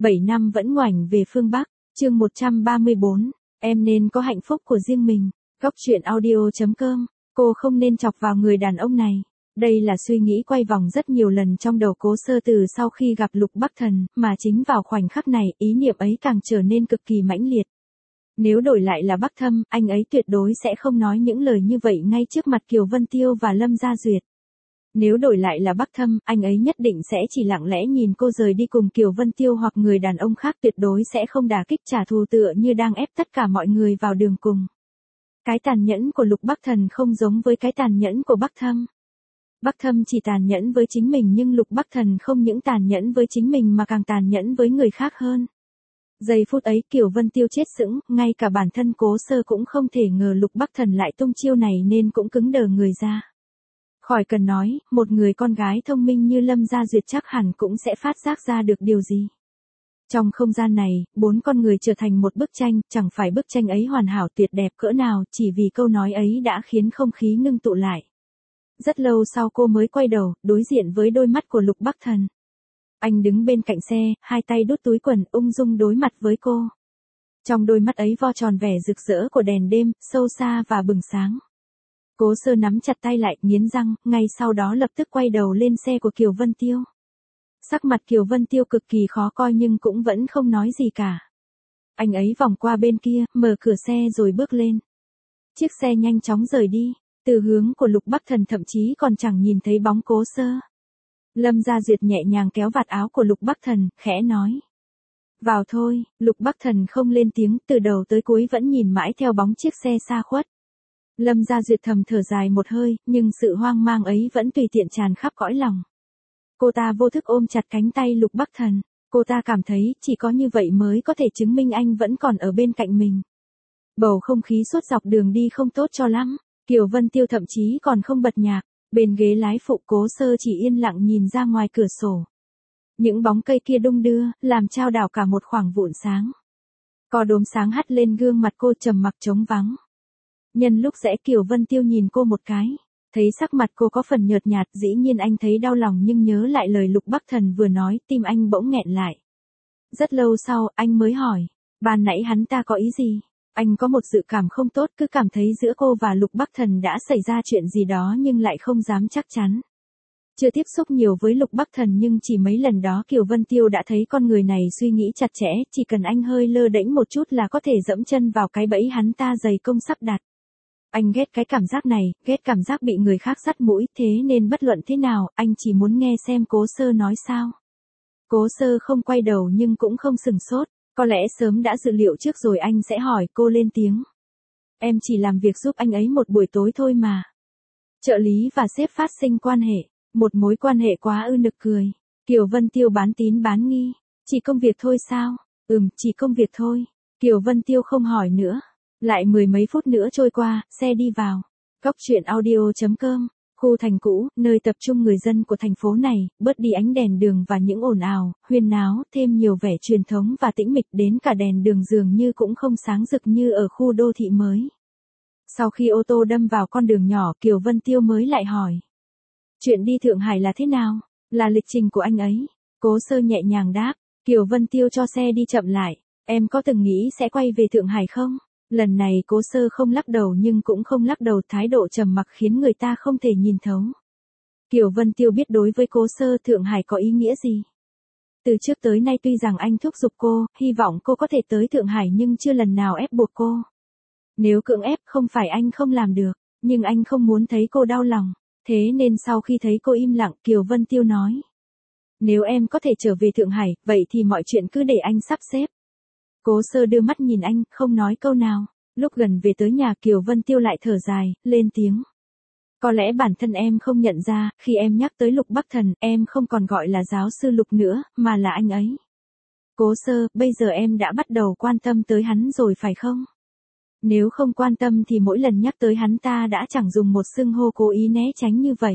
7 năm vẫn ngoảnh về phương Bắc, chương 134, em nên có hạnh phúc của riêng mình. Góc truyện audio.com, cô không nên chọc vào người đàn ông này. Đây là suy nghĩ quay vòng rất nhiều lần trong đầu Cố Sơ từ sau khi gặp Lục Bắc Thần, mà chính vào khoảnh khắc này, ý niệm ấy càng trở nên cực kỳ mãnh liệt. Nếu đổi lại là Bắc Thâm, anh ấy tuyệt đối sẽ không nói những lời như vậy ngay trước mặt Kiều Vân Tiêu và Lâm Gia Duyệt. Nếu đổi lại là Bắc Thâm, anh ấy nhất định sẽ chỉ lặng lẽ nhìn cô rời đi cùng Kiều Vân Tiêu hoặc người đàn ông khác, tuyệt đối sẽ không đả kích trả thù tựa như đang ép tất cả mọi người vào đường cùng. Cái tàn nhẫn của Lục Bắc Thần không giống với cái tàn nhẫn của Bắc Thâm. Bắc Thâm chỉ tàn nhẫn với chính mình, nhưng Lục Bắc Thần không những tàn nhẫn với chính mình mà càng tàn nhẫn với người khác hơn. Giây phút ấy Kiều Vân Tiêu chết sững, ngay cả bản thân Cố Sơ cũng không thể ngờ Lục Bắc Thần lại tung chiêu này nên cũng cứng đờ người ra. Khỏi cần nói, một người con gái thông minh như Lâm Gia Duyệt chắc hẳn cũng sẽ phát giác ra được điều gì. Trong không gian này, 4 con người trở thành một bức tranh, chẳng phải bức tranh ấy hoàn hảo tuyệt đẹp cỡ nào, chỉ vì câu nói ấy đã khiến không khí ngưng tụ lại. Rất lâu sau cô mới quay đầu, đối diện với đôi mắt của Lục Bắc Thần. Anh đứng bên cạnh xe, hai tay đút túi quần, ung dung đối mặt với cô. Trong đôi mắt ấy vo tròn vẻ rực rỡ của đèn đêm, sâu xa và bừng sáng. Cố Sơ nắm chặt tay lại, nghiến răng, ngay sau đó lập tức quay đầu lên xe của Kiều Vân Tiêu. Sắc mặt Kiều Vân Tiêu cực kỳ khó coi nhưng cũng vẫn không nói gì cả. Anh ấy vòng qua bên kia, mở cửa xe rồi bước lên. Chiếc xe nhanh chóng rời đi, từ hướng của Lục Bắc Thần thậm chí còn chẳng nhìn thấy bóng Cố Sơ. Lâm Gia Duyệt nhẹ nhàng kéo vạt áo của Lục Bắc Thần, khẽ nói. Vào thôi, Lục Bắc Thần không lên tiếng, từ đầu tới cuối vẫn nhìn mãi theo bóng chiếc xe xa khuất. Lâm Gia Duyệt thầm thở dài một hơi, nhưng sự hoang mang ấy vẫn tùy tiện tràn khắp cõi lòng. Cô ta vô thức ôm chặt cánh tay Lục Bắc Thần, cô ta cảm thấy chỉ có như vậy mới có thể chứng minh anh vẫn còn ở bên cạnh mình. Bầu không khí suốt dọc đường đi không tốt cho lắm, Kiều Vân Tiêu thậm chí còn không bật nhạc, bên ghế lái phụ Cố Sơ chỉ yên lặng nhìn ra ngoài cửa sổ. Những bóng cây kia đung đưa, làm trao đảo cả một khoảng vụn sáng. Có đốm sáng hắt lên gương mặt cô trầm mặc trống vắng. Nhân lúc rẽ Kiều Vân Tiêu nhìn cô một cái, thấy sắc mặt cô có phần nhợt nhạt, dĩ nhiên anh thấy đau lòng nhưng nhớ lại lời Lục Bắc Thần vừa nói, tim anh bỗng nghẹn lại. Rất lâu sau, anh mới hỏi, ban nãy hắn ta có ý gì? Anh có một dự cảm không tốt, cứ cảm thấy giữa cô và Lục Bắc Thần đã xảy ra chuyện gì đó nhưng lại không dám chắc chắn. Chưa tiếp xúc nhiều với Lục Bắc Thần nhưng chỉ mấy lần đó Kiều Vân Tiêu đã thấy con người này suy nghĩ chặt chẽ, chỉ cần anh hơi lơ đễnh một chút là có thể dẫm chân vào cái bẫy hắn ta dày công sắp đặt. Anh ghét cái cảm giác này, ghét cảm giác bị người khác dắt mũi, thế nên bất luận thế nào, anh chỉ muốn nghe xem Cố Sơ nói sao. Cố Sơ không quay đầu nhưng cũng không sừng sốt, có lẽ sớm đã dự liệu trước rồi anh sẽ hỏi. Cô lên tiếng. Em chỉ làm việc giúp anh ấy một buổi tối thôi mà. Trợ lý và sếp phát sinh quan hệ, một mối quan hệ quá nực cười. Kiều Vân Tiêu bán tín bán nghi, chỉ công việc thôi sao? Chỉ công việc thôi. Kiều Vân Tiêu không hỏi nữa. Lại mười mấy phút nữa trôi qua, xe đi vào. Góc truyện audio.com, khu thành cũ, nơi tập trung người dân của thành phố này, bớt đi ánh đèn đường và những ồn ào, huyên náo, thêm nhiều vẻ truyền thống và tĩnh mịch, đến cả đèn đường dường như cũng không sáng rực như ở khu đô thị mới. Sau khi ô tô đâm vào con đường nhỏ, Kiều Vân Tiêu mới lại hỏi. Chuyện đi Thượng Hải là thế nào? Là lịch trình của anh ấy. Cố Sơ nhẹ nhàng đáp. Kiều Vân Tiêu cho xe đi chậm lại. Em có từng nghĩ sẽ quay về Thượng Hải không? Lần này Cố Sơ không lắc đầu nhưng cũng không lắc đầu, thái độ trầm mặc khiến người ta không thể nhìn thấu. Kiều Vân Tiêu biết đối với Cố Sơ Thượng Hải có ý nghĩa gì. Từ trước tới nay tuy rằng anh thúc giục cô, hy vọng cô có thể tới Thượng Hải nhưng chưa lần nào ép buộc cô. Nếu cưỡng ép không phải anh không làm được, nhưng anh không muốn thấy cô đau lòng. Thế nên sau khi thấy cô im lặng, Kiều Vân Tiêu nói. Nếu em có thể trở về Thượng Hải, vậy thì mọi chuyện cứ để anh sắp xếp. Cố Sơ đưa mắt nhìn anh, không nói câu nào. Lúc gần về tới nhà Kiều Vân Tiêu lại thở dài, lên tiếng. Có lẽ bản thân em không nhận ra, khi em nhắc tới Lục Bắc Thần, em không còn gọi là giáo sư Lục nữa, mà là anh ấy. Cố Sơ, bây giờ em đã bắt đầu quan tâm tới hắn rồi phải không? Nếu không quan tâm thì mỗi lần nhắc tới hắn ta đã chẳng dùng một xưng hô cố ý né tránh như vậy.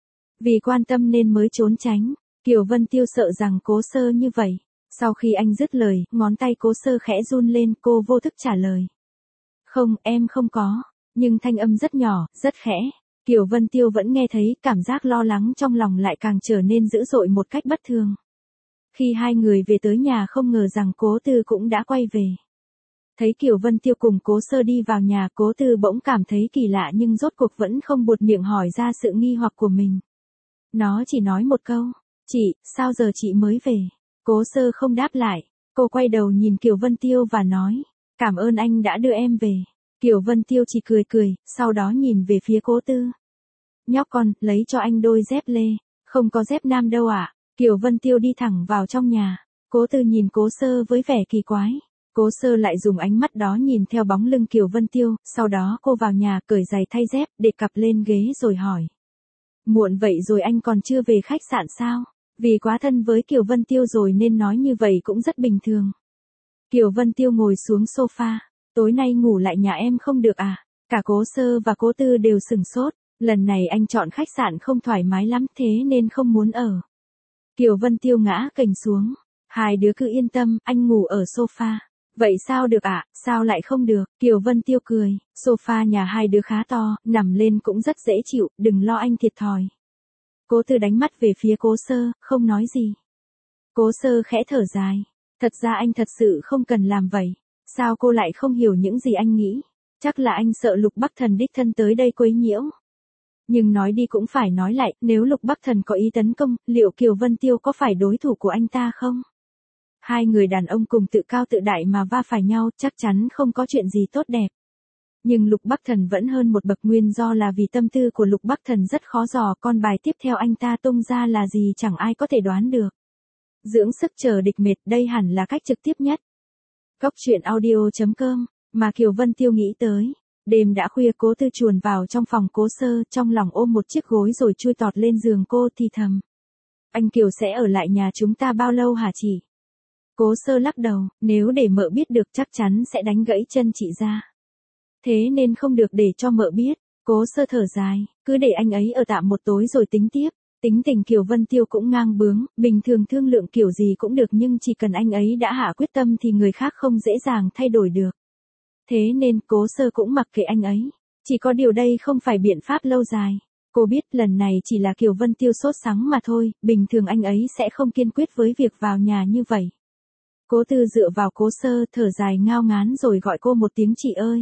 Vì quan tâm nên mới trốn tránh. Kiều Vân Tiêu sợ rằng Cố Sơ như vậy. Sau khi anh dứt lời, ngón tay Cố Sơ khẽ run lên, cô vô thức trả lời. Không, em không có. Nhưng thanh âm rất nhỏ, rất khẽ. Kiều Vân Tiêu vẫn nghe thấy, cảm giác lo lắng trong lòng lại càng trở nên dữ dội một cách bất thường. Khi hai người về tới nhà không ngờ rằng Cố Tư cũng đã quay về. Thấy Kiều Vân Tiêu cùng Cố Sơ đi vào nhà, Cố Tư bỗng cảm thấy kỳ lạ nhưng rốt cuộc vẫn không buột miệng hỏi ra sự nghi hoặc của mình. Nó chỉ nói một câu, chị, sao giờ chị mới về? Cố Sơ không đáp lại, cô quay đầu nhìn Kiều Vân Tiêu và nói, cảm ơn anh đã đưa em về. Kiều Vân Tiêu chỉ cười cười, sau đó nhìn về phía Cố Tư. Nhóc con, lấy cho anh đôi dép lê, không có dép nam đâu ạ. Kiều Vân Tiêu đi thẳng vào trong nhà, Cố Tư nhìn Cố Sơ với vẻ kỳ quái. Cố Sơ lại dùng ánh mắt đó nhìn theo bóng lưng Kiều Vân Tiêu, sau đó cô vào nhà cởi giày thay dép, để cặp lên ghế rồi hỏi. Muộn vậy rồi anh còn chưa về khách sạn sao? Vì quá thân với Kiều Vân Tiêu rồi nên nói như vậy cũng rất bình thường. Kiều Vân Tiêu ngồi xuống sofa, tối nay ngủ lại nhà em không được à? Cả Cố Sơ và Cố Tư đều sửng sốt, lần này anh chọn khách sạn không thoải mái lắm thế nên không muốn ở. Kiều Vân Tiêu ngã kềnh xuống, hai đứa cứ yên tâm, anh ngủ ở sofa. Vậy sao được ạ, sao lại không được? Kiều Vân Tiêu cười, sofa nhà hai đứa khá to, nằm lên cũng rất dễ chịu, đừng lo anh thiệt thòi. Cố Tư đánh mắt về phía Cố Sơ, không nói gì. Cố Sơ khẽ thở dài, thật ra anh thật sự không cần làm vậy. Sao cô lại không hiểu những gì anh nghĩ? Chắc là anh sợ Lục Bắc Thần đích thân tới đây quấy nhiễu. Nhưng nói đi cũng phải nói lại, nếu Lục Bắc Thần có ý tấn công, liệu Kiều Vân Tiêu có phải đối thủ của anh ta không? Hai người đàn ông cùng tự cao tự đại mà va phải nhau, chắc chắn không có chuyện gì tốt đẹp. Nhưng Lục Bắc Thần vẫn hơn một bậc, nguyên do là vì tâm tư của Lục Bắc Thần rất khó dò, con bài tiếp theo anh ta tung ra là gì chẳng ai có thể đoán được. Dưỡng sức chờ địch mệt, đây hẳn là cách trực tiếp nhất. Góc truyện audio.com, mà Kiều Vân Tiêu nghĩ tới. Đêm đã khuya, Cố Tư chuồn vào trong phòng Cố Sơ, trong lòng ôm một chiếc gối rồi chui tọt lên giường cô thì thầm. Anh Kiều sẽ ở lại nhà chúng ta bao lâu hả chị? Cố Sơ lắc đầu, nếu để mợ biết được chắc chắn sẽ đánh gãy chân chị ra. Thế nên không được để cho mợ biết. Cố Sơ thở dài, cứ để anh ấy ở tạm một tối rồi tính tiếp. Tính tình Kiều Vân Tiêu cũng ngang bướng, bình thường thương lượng kiểu gì cũng được nhưng chỉ cần anh ấy đã hạ quyết tâm thì người khác không dễ dàng thay đổi được. Thế nên Cố Sơ cũng mặc kệ anh ấy. Chỉ có điều đây không phải biện pháp lâu dài. Cô biết lần này chỉ là Kiều Vân Tiêu sốt sắng mà thôi, bình thường anh ấy sẽ không kiên quyết với việc vào nhà như vậy. Cố Tư dựa vào Cố Sơ, thở dài ngao ngán rồi gọi cô một tiếng chị ơi.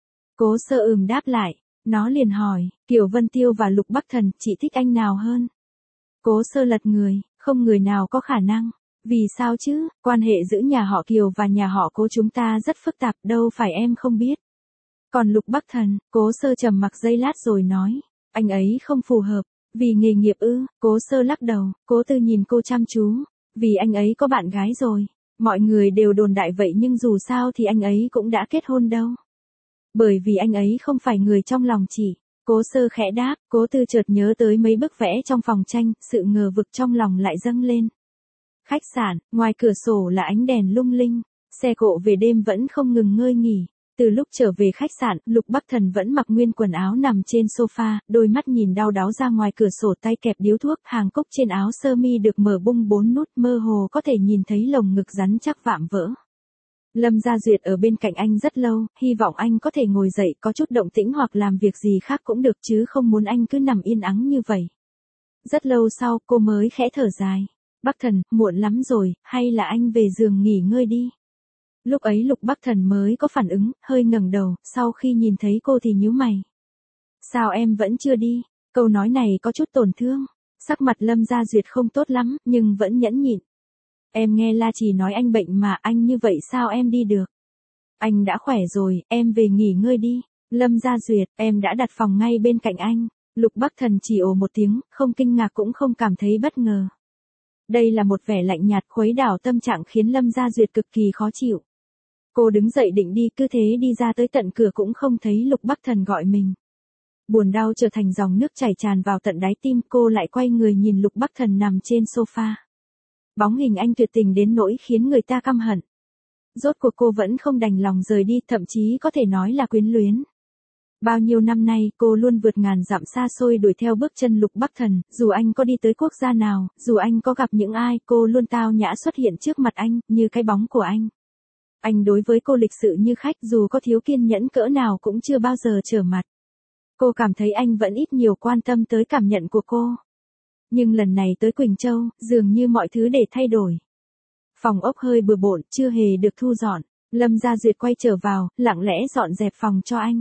Cố Sơ đáp lại, nó liền hỏi, Kiều Vân Tiêu và Lục Bắc Thần, chị thích anh nào hơn? Cố Sơ lật người, không người nào có khả năng. Vì sao chứ, quan hệ giữa nhà họ Kiều và nhà họ Cố chúng ta rất phức tạp, đâu phải em không biết. Còn Lục Bắc Thần, Cố Sơ trầm mặc giây lát rồi nói, anh ấy không phù hợp. Vì nghề nghiệp ư? Cố Sơ lắc đầu, Cố Tư nhìn cô chăm chú, vì anh ấy có bạn gái rồi. Mọi người đều đồn đại vậy nhưng dù sao thì anh ấy cũng đã kết hôn đâu. Bởi vì anh ấy không phải người trong lòng chị. Cố Sơ khẽ đáp, Cố Tư chợt nhớ tới mấy bức vẽ trong phòng tranh, sự ngờ vực trong lòng lại dâng lên. Khách sạn, ngoài cửa sổ là ánh đèn lung linh, xe cộ về đêm vẫn không ngừng ngơi nghỉ. Từ lúc trở về khách sạn, Lục Bắc Thần vẫn mặc nguyên quần áo nằm trên sofa, đôi mắt nhìn đau đáu ra ngoài cửa sổ, tay kẹp điếu thuốc, hàng cúc trên áo sơ mi được mở bung 4 nút, mơ hồ có thể nhìn thấy lồng ngực rắn chắc vạm vỡ. Lâm Gia Duyệt ở bên cạnh anh rất lâu, hy vọng anh có thể ngồi dậy có chút động tĩnh hoặc làm việc gì khác cũng được chứ không muốn anh cứ nằm yên ắng như vậy. Rất lâu sau cô mới khẽ thở dài. Bắc Thần, muộn lắm rồi, hay là anh về giường nghỉ ngơi đi. Lúc ấy Lục Bắc Thần mới có phản ứng, hơi ngẩng đầu, sau khi nhìn thấy cô thì nhíu mày. Sao em vẫn chưa đi? Câu nói này có chút tổn thương. Sắc mặt Lâm Gia Duyệt không tốt lắm, nhưng vẫn nhẫn nhịn. Em nghe La Trì nói anh bệnh mà, anh như vậy sao em đi được? Anh đã khỏe rồi, em về nghỉ ngơi đi. Lâm Gia Duyệt, em đã đặt phòng ngay bên cạnh anh. Lục Bắc Thần chỉ ồ một tiếng, không kinh ngạc cũng không cảm thấy bất ngờ. Đây là một vẻ lạnh nhạt khuấy đảo tâm trạng khiến Lâm Gia Duyệt cực kỳ khó chịu. Cô đứng dậy định đi, cứ thế đi ra tới tận cửa cũng không thấy Lục Bắc Thần gọi mình. Buồn đau trở thành dòng nước chảy tràn vào tận đáy tim, cô lại quay người nhìn Lục Bắc Thần nằm trên sofa. Bóng hình anh tuyệt tình đến nỗi khiến người ta căm hận. Rốt cuộc cô vẫn không đành lòng rời đi, thậm chí có thể nói là quyến luyến. Bao nhiêu năm nay cô luôn vượt ngàn dặm xa xôi đuổi theo bước chân Lục Bắc Thần, dù anh có đi tới quốc gia nào, dù anh có gặp những ai, cô luôn tao nhã xuất hiện trước mặt anh, như cái bóng của anh. Anh đối với cô lịch sự như khách, dù có thiếu kiên nhẫn cỡ nào cũng chưa bao giờ trở mặt. Cô cảm thấy anh vẫn ít nhiều quan tâm tới cảm nhận của cô. Nhưng lần này tới Quỳnh Châu, dường như mọi thứ để thay đổi. Phòng ốc hơi bừa bộn, chưa hề được thu dọn. Lâm Gia Duyệt quay trở vào, lặng lẽ dọn dẹp phòng cho anh.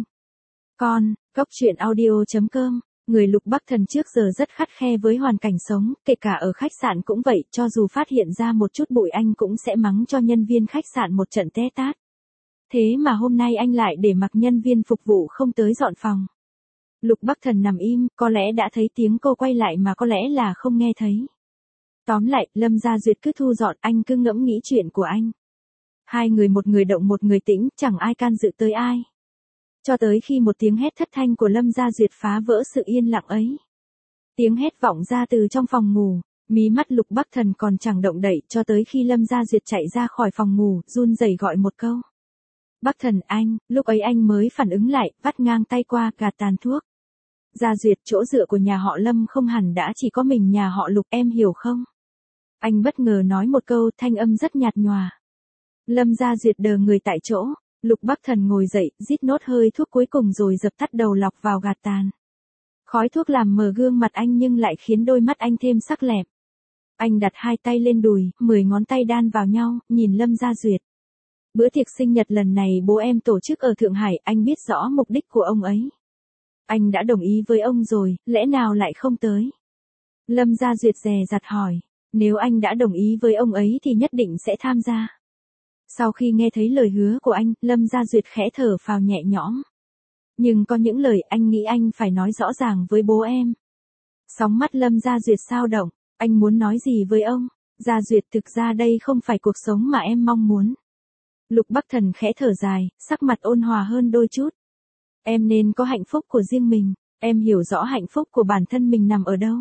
Góc truyện audio.com. Người Lục Bắc Thần trước giờ rất khắt khe với hoàn cảnh sống, kể cả ở khách sạn cũng vậy, cho dù phát hiện ra một chút bụi anh cũng sẽ mắng cho nhân viên khách sạn một trận té tát. Thế mà hôm nay anh lại để mặc nhân viên phục vụ không tới dọn phòng. Lục Bắc Thần nằm im, có lẽ đã thấy tiếng cô quay lại mà có lẽ là không nghe thấy. Tóm lại, Lâm Gia Duyệt cứ thu dọn, anh cứ ngẫm nghĩ chuyện của anh. Hai người, một người động một người tĩnh, chẳng ai can dự tới ai. Cho tới khi một tiếng hét thất thanh của Lâm Gia Duyệt phá vỡ sự yên lặng ấy. Tiếng hét vọng ra từ trong phòng ngủ, mí mắt Lục Bắc Thần còn chẳng động đậy cho tới khi Lâm Gia Duyệt chạy ra khỏi phòng ngủ, run rẩy gọi một câu. Bắc Thần anh, lúc ấy anh mới phản ứng lại, vắt ngang tay qua, gạt tàn thuốc. Gia Duyệt, chỗ dựa của nhà họ Lâm không hẳn đã chỉ có mình nhà họ Lục, em hiểu không? Anh bất ngờ nói một câu, thanh âm rất nhạt nhòa. Lâm Gia Duyệt đờ người tại chỗ. Lục Bắc Thần ngồi dậy, rít nốt hơi thuốc cuối cùng rồi dập tắt đầu lọc vào gạt tàn. Khói thuốc làm mờ gương mặt anh nhưng lại khiến đôi mắt anh thêm sắc lẹm. Anh đặt hai tay lên đùi, 10 ngón tay đan vào nhau, nhìn Lâm Gia Duyệt. Bữa tiệc sinh nhật lần này bố em tổ chức ở Thượng Hải, anh biết rõ mục đích của ông ấy. Anh đã đồng ý với ông rồi, lẽ nào lại không tới? Lâm Gia Duyệt dè dặt hỏi, nếu anh đã đồng ý với ông ấy thì nhất định sẽ tham gia. Sau khi nghe thấy lời hứa của anh, Lâm Gia Duyệt khẽ thở phào nhẹ nhõm. Nhưng có những lời anh nghĩ anh phải nói rõ ràng với bố em. Sóng mắt Lâm Gia Duyệt xao động, anh muốn nói gì với ông? Gia Duyệt, thực ra đây không phải cuộc sống mà em mong muốn. Lục Bắc Thần khẽ thở dài, sắc mặt ôn hòa hơn đôi chút. Em nên có hạnh phúc của riêng mình, em hiểu rõ hạnh phúc của bản thân mình nằm ở đâu.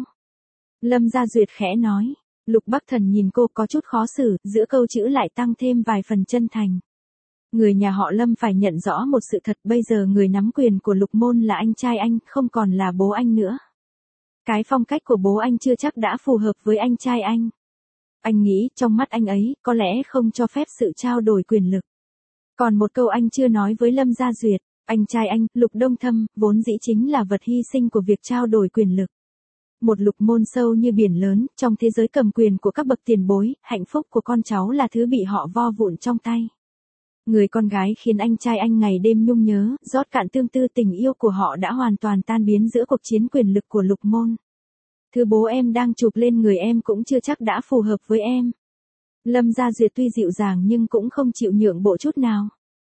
Lâm Gia Duyệt khẽ nói. Lục Bắc Thần nhìn cô có chút khó xử, giữa câu chữ lại tăng thêm vài phần chân thành. Người nhà họ Lâm phải nhận rõ một sự thật, bây giờ người nắm quyền của Lục Môn là anh trai anh, không còn là bố anh nữa. Cái phong cách của bố anh chưa chắc đã phù hợp với anh trai anh. Anh nghĩ trong mắt anh ấy, có lẽ không cho phép sự trao đổi quyền lực. Còn một câu anh chưa nói với Lâm Gia Duyệt, anh trai anh, Lục Đông Thâm, vốn dĩ chính là vật hy sinh của việc trao đổi quyền lực. Một Lục Môn sâu như biển lớn, trong thế giới cầm quyền của các bậc tiền bối, hạnh phúc của con cháu là thứ bị họ vo vụn trong tay. Người con gái khiến anh trai anh ngày đêm nhung nhớ, rót cạn tương tư, tình yêu của họ đã hoàn toàn tan biến giữa cuộc chiến quyền lực của Lục Môn. Thứ bố em đang chụp lên người em cũng chưa chắc đã phù hợp với em. Lâm Gia Duyệt tuy dịu dàng nhưng cũng không chịu nhượng bộ chút nào.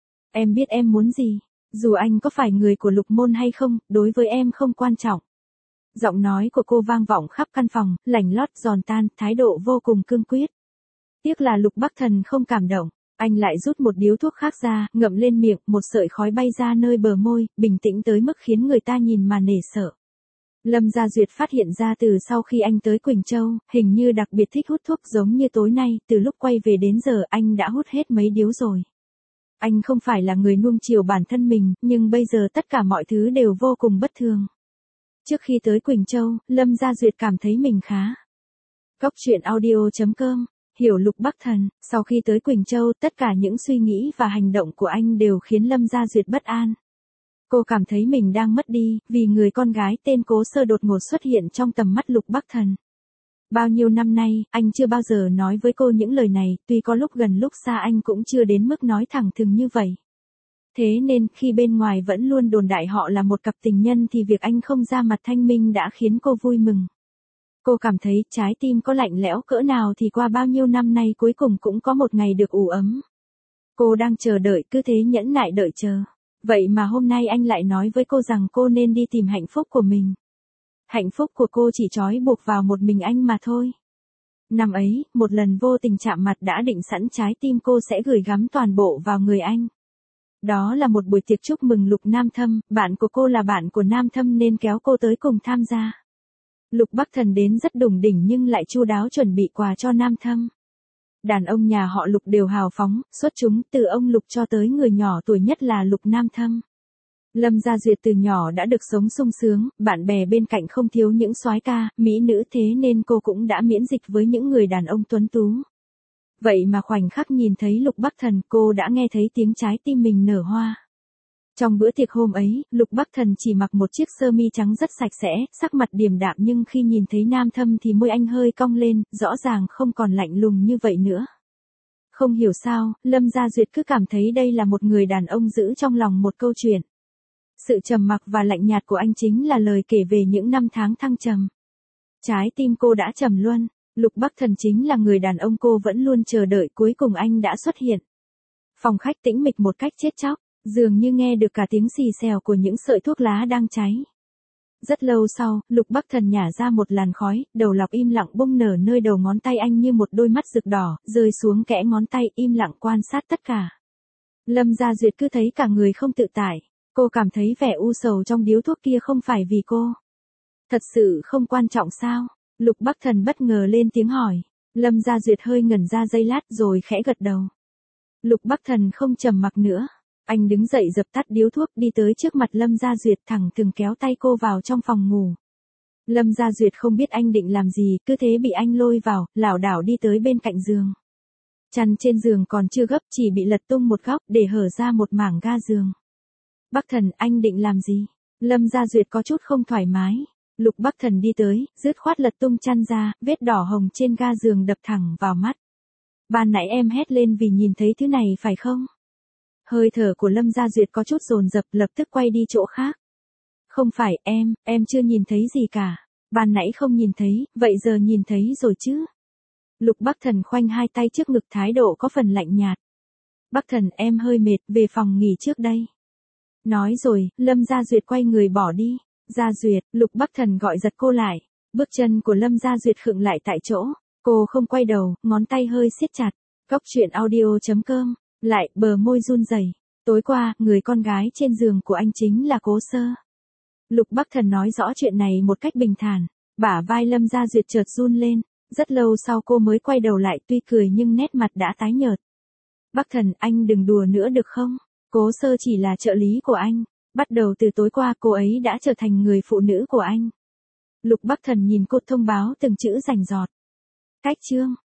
Em biết em muốn gì, dù anh có phải người của Lục Môn hay không, đối với em không quan trọng. Giọng nói của cô vang vọng khắp căn phòng, lành lót, giòn tan, thái độ vô cùng cương quyết. Tiếc là Lục Bắc Thần không cảm động, anh lại rút một điếu thuốc khác ra, ngậm lên miệng, một sợi khói bay ra nơi bờ môi, bình tĩnh tới mức khiến người ta nhìn mà nể sợ. Lâm Gia Duyệt phát hiện ra từ sau khi anh tới Quỳnh Châu, hình như đặc biệt thích hút thuốc, giống như tối nay, từ lúc quay về đến giờ anh đã hút hết mấy điếu rồi. Anh không phải là người nuông chiều bản thân mình, nhưng bây giờ tất cả mọi thứ đều vô cùng bất thường. Trước khi tới Quỳnh Châu, Lâm Gia Duyệt cảm thấy mình khá. Góc truyện audio.com, hiểu Lục Bắc Thần, sau khi tới Quỳnh Châu, tất cả những suy nghĩ và hành động của anh đều khiến Lâm Gia Duyệt bất an. Cô cảm thấy mình đang mất đi, vì người con gái tên Cố Sơ đột ngột xuất hiện trong tầm mắt Lục Bắc Thần. Bao nhiêu năm nay, anh chưa bao giờ nói với cô những lời này, tuy có lúc gần lúc xa anh cũng chưa đến mức nói thẳng thừng như vậy. Thế nên, khi bên ngoài vẫn luôn đồn đại họ là một cặp tình nhân thì việc anh không ra mặt thanh minh đã khiến cô vui mừng. Cô cảm thấy trái tim có lạnh lẽo cỡ nào thì qua bao nhiêu năm nay cuối cùng cũng có một ngày được ủ ấm. Cô đang chờ đợi, cứ thế nhẫn nại đợi chờ. Vậy mà hôm nay anh lại nói với cô rằng cô nên đi tìm hạnh phúc của mình. Hạnh phúc của cô chỉ trói buộc vào một mình anh mà thôi. Năm ấy, một lần vô tình chạm mặt đã định sẵn trái tim cô sẽ gửi gắm toàn bộ vào người anh. Đó là một buổi tiệc chúc mừng Lục Nam Thâm, bạn của cô là bạn của Nam Thâm nên kéo cô tới cùng tham gia. Lục Bắc Thần đến rất đủng đỉnh nhưng lại chu đáo chuẩn bị quà cho Nam Thâm. Đàn ông nhà họ Lục đều hào phóng, xuất chúng, từ ông Lục cho tới người nhỏ tuổi nhất là Lục Nam Thâm. Lâm Gia Duyệt từ nhỏ đã được sống sung sướng, bạn bè bên cạnh không thiếu những soái ca, mỹ nữ, thế nên cô cũng đã miễn dịch với những người đàn ông tuấn tú. Vậy mà khoảnh khắc nhìn thấy Lục Bắc Thần, cô đã nghe thấy tiếng trái tim mình nở hoa. Trong bữa tiệc hôm ấy, Lục Bắc Thần chỉ mặc một chiếc sơ mi trắng rất sạch sẽ, sắc mặt điềm đạm nhưng khi nhìn thấy Nam Thâm thì môi anh hơi cong lên, rõ ràng không còn lạnh lùng như vậy nữa. Không hiểu sao, Lâm Gia Duyệt cứ cảm thấy đây là một người đàn ông giữ trong lòng một câu chuyện. Sự trầm mặc và lạnh nhạt của anh chính là lời kể về những năm tháng thăng trầm. Trái tim cô đã trầm luân, Lục Bắc Thần chính là người đàn ông cô vẫn luôn chờ đợi, cuối cùng anh đã xuất hiện. Phòng khách tĩnh mịch một cách chết chóc, dường như nghe được cả tiếng xì xèo của những sợi thuốc lá đang cháy. Rất lâu sau, Lục Bắc Thần nhả ra một làn khói, đầu lọc im lặng bung nở nơi đầu ngón tay anh như một đôi mắt rực đỏ, rơi xuống kẽ ngón tay, im lặng quan sát tất cả. Lâm Gia Duyệt cứ thấy cả người không tự tại, cô cảm thấy vẻ u sầu trong điếu thuốc kia không phải vì cô. Thật sự không quan trọng sao? Lục Bắc Thần bất ngờ lên tiếng hỏi. Lâm Gia Duyệt hơi ngẩn ra giây lát rồi khẽ gật đầu. Lục Bắc Thần không trầm mặc nữa. Anh đứng dậy dập tắt điếu thuốc, đi tới trước mặt Lâm Gia Duyệt, thẳng thừng kéo tay cô vào trong phòng ngủ. Lâm Gia Duyệt không biết anh định làm gì, cứ thế bị anh lôi vào, lảo đảo đi tới bên cạnh giường. Chăn trên giường còn chưa gấp, chỉ bị lật tung một góc để hở ra một mảng ga giường. Bắc Thần, anh định làm gì? Lâm Gia Duyệt có chút không thoải mái. Lục Bắc Thần đi tới, dứt khoát lật tung chăn ra, vết đỏ hồng trên ga giường đập thẳng vào mắt. Ban nãy em hét lên vì nhìn thấy thứ này phải không? Hơi thở của Lâm Gia Duyệt có chút dồn dập, lập tức quay đi chỗ khác. Không phải em chưa nhìn thấy gì cả. Ban nãy không nhìn thấy, vậy giờ nhìn thấy rồi chứ? Lục Bắc Thần khoanh hai tay trước ngực, thái độ có phần lạnh nhạt. Bắc Thần, em hơi mệt, về phòng nghỉ trước đây. Nói rồi, Lâm Gia Duyệt quay người bỏ đi. Gia Duyệt, Lục Bắc Thần gọi giật cô lại. Bước chân của Lâm Gia Duyệt khựng lại tại chỗ. Cô không quay đầu, ngón tay hơi siết chặt. Cóc truyện audio.com. Lại, bờ môi run rẩy. Tối qua, người con gái trên giường của anh chính là Cố Sơ. Lục Bắc Thần nói rõ chuyện này một cách bình thản. Bả vai Lâm Gia Duyệt chợt run lên. Rất lâu sau cô mới quay đầu lại, tuy cười nhưng nét mặt đã tái nhợt. Bắc Thần, anh đừng đùa nữa được không? Cố Sơ chỉ là trợ lý của anh. Bắt đầu từ tối qua cô ấy đã trở thành người phụ nữ của anh. Lục Bắc Thần nhìn cô, thông báo từng chữ rành rọt. Cách chương.